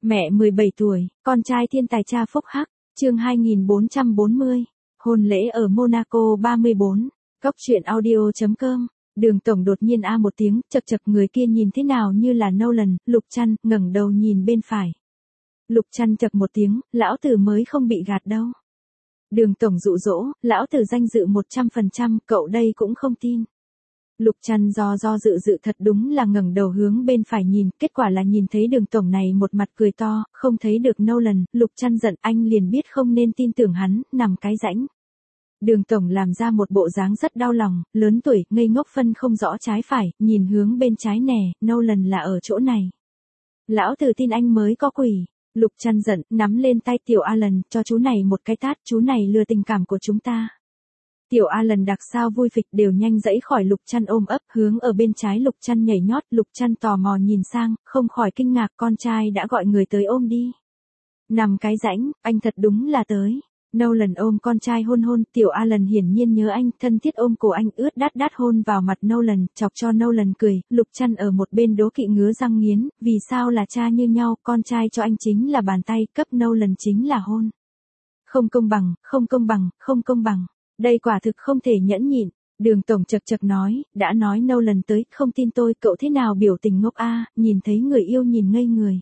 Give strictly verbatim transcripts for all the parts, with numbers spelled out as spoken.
Mẹ mười bảy tuổi, con trai thiên tài cha phúc hắc, chương hai nghìn bốn trăm bốn mươi, hôn lễ ở Monaco ba mươi bốn, Cóc truyện audio chấm com. Đường tổng đột nhiên a một tiếng, chậc chậc người kia nhìn thế nào như là Nolan, Lục Trăn, ngẩng đầu nhìn bên phải. Lục Trăn chậc một tiếng, lão tử mới không bị gạt đâu. Đường tổng dụ dỗ, lão tử danh dự một trăm phần trăm, cậu đây cũng không tin. Lục Trăn do do dự dự thật đúng là ngẩng đầu hướng bên phải nhìn, kết quả là nhìn thấy đường tổng này một mặt cười to, không thấy được Nolan, Lục Trăn giận anh liền biết không nên tin tưởng hắn, nằm cái rãnh. Đường tổng làm ra một bộ dáng rất đau lòng, lớn tuổi, ngây ngốc phân không rõ trái phải, nhìn hướng bên trái nè, Nolan là ở chỗ này. Lão tử tin anh mới có quỷ. Lục Trăn giận, nắm lên tay Tiểu Alan, cho chú này một cái tát, chú này lừa tình cảm của chúng ta. Tiểu Alan đặc sao vui phịch đều nhanh dẫy khỏi Lục Trăn ôm ấp, hướng ở bên trái Lục Trăn nhảy nhót, Lục Trăn tò mò nhìn sang, không khỏi kinh ngạc, con trai đã gọi người tới ôm đi. Nằm cái rãnh, anh thật đúng là tới. Nolan ôm con trai hôn hôn, Tiểu Alan hiển nhiên nhớ anh, thân thiết ôm cổ anh ướt đát đát hôn vào mặt Nolan, chọc cho Nolan cười, Lục Trăn ở một bên đố kỵ ngứa răng nghiến, vì sao là cha như nhau, con trai cho anh chính là bàn tay, cấp Nolan chính là hôn. Không công bằng, không công bằng, không công bằng, đây quả thực không thể nhẫn nhịn. Đường tổng chậc chậc nói, đã nói Nolan tới, không tin tôi, cậu thế nào biểu tình ngốc a, nhìn thấy người yêu nhìn ngây người.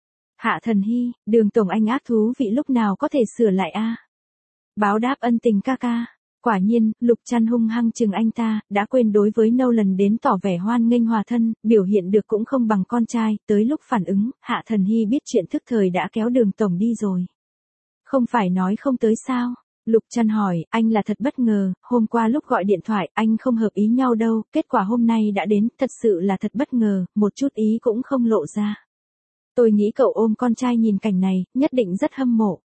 Hạ Thần Hy, đường tổng anh ác thú vị lúc nào có thể sửa lại a. Báo đáp ân tình ca ca. Quả nhiên, Lục Trăn hung hăng chừng anh ta, đã quên đối với Nolan đến tỏ vẻ hoan nghênh hòa thân, biểu hiện được cũng không bằng con trai, tới lúc phản ứng, Hạ Thần Hy biết chuyện thức thời đã kéo đường tổng đi rồi. Không phải nói không tới sao? Lục Trăn hỏi, anh là thật bất ngờ, hôm qua lúc gọi điện thoại, anh không hợp ý nhau đâu, kết quả hôm nay đã đến, thật sự là thật bất ngờ, một chút ý cũng không lộ ra. Tôi nghĩ cậu ôm con trai nhìn cảnh này, nhất định rất hâm mộ.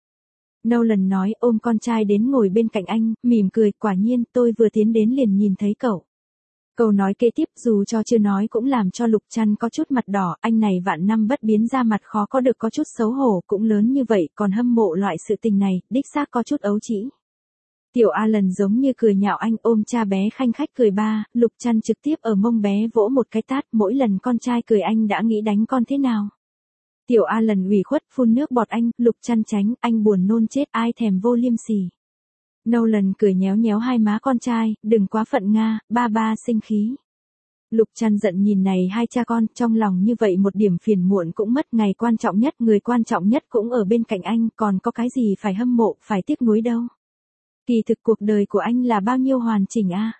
Nolan nói, ôm con trai đến ngồi bên cạnh anh, mỉm cười, quả nhiên, tôi vừa tiến đến liền nhìn thấy cậu. Câu nói kế tiếp dù cho chưa nói cũng làm cho Lục Trăn có chút mặt đỏ, anh này vạn năm bất biến ra mặt khó có được có chút xấu hổ, cũng lớn như vậy, còn hâm mộ loại sự tình này, đích xác có chút ấu trĩ. Tiểu Alan giống như cười nhạo anh, ôm cha bé khanh khách cười ba, Lục Trăn trực tiếp ở mông bé vỗ một cái tát, mỗi lần con trai cười anh đã nghĩ đánh con thế nào. Tiểu Alan ủy khuất phun nước bọt anh, Lục Trăn tránh, anh buồn nôn chết, ai thèm vô liêm sỉ. Nolan cười nhéo nhéo hai má con trai, đừng quá phận nga, ba ba sinh khí. Lục Trăn giận nhìn này hai cha con, trong lòng như vậy một điểm phiền muộn cũng mất, ngày quan trọng nhất, người quan trọng nhất cũng ở bên cạnh anh, còn có cái gì phải hâm mộ, phải tiếc nuối đâu. Kỳ thực cuộc đời của anh là bao nhiêu hoàn chỉnh a?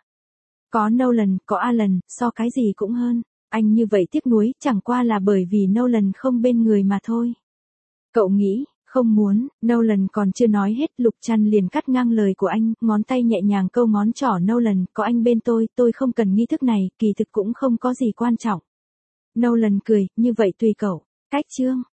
Có Nolan, có Alan, so cái gì cũng hơn. Anh như vậy tiếc nuối, chẳng qua là bởi vì Nolan không bên người mà thôi. Cậu nghĩ, không muốn, Nolan còn chưa nói hết, Lục Trăn liền cắt ngang lời của anh, ngón tay nhẹ nhàng câu ngón trỏ Nolan, có anh bên tôi, tôi không cần nghi thức này, kỳ thực cũng không có gì quan trọng. Nolan cười, như vậy tùy cậu. Cách chương.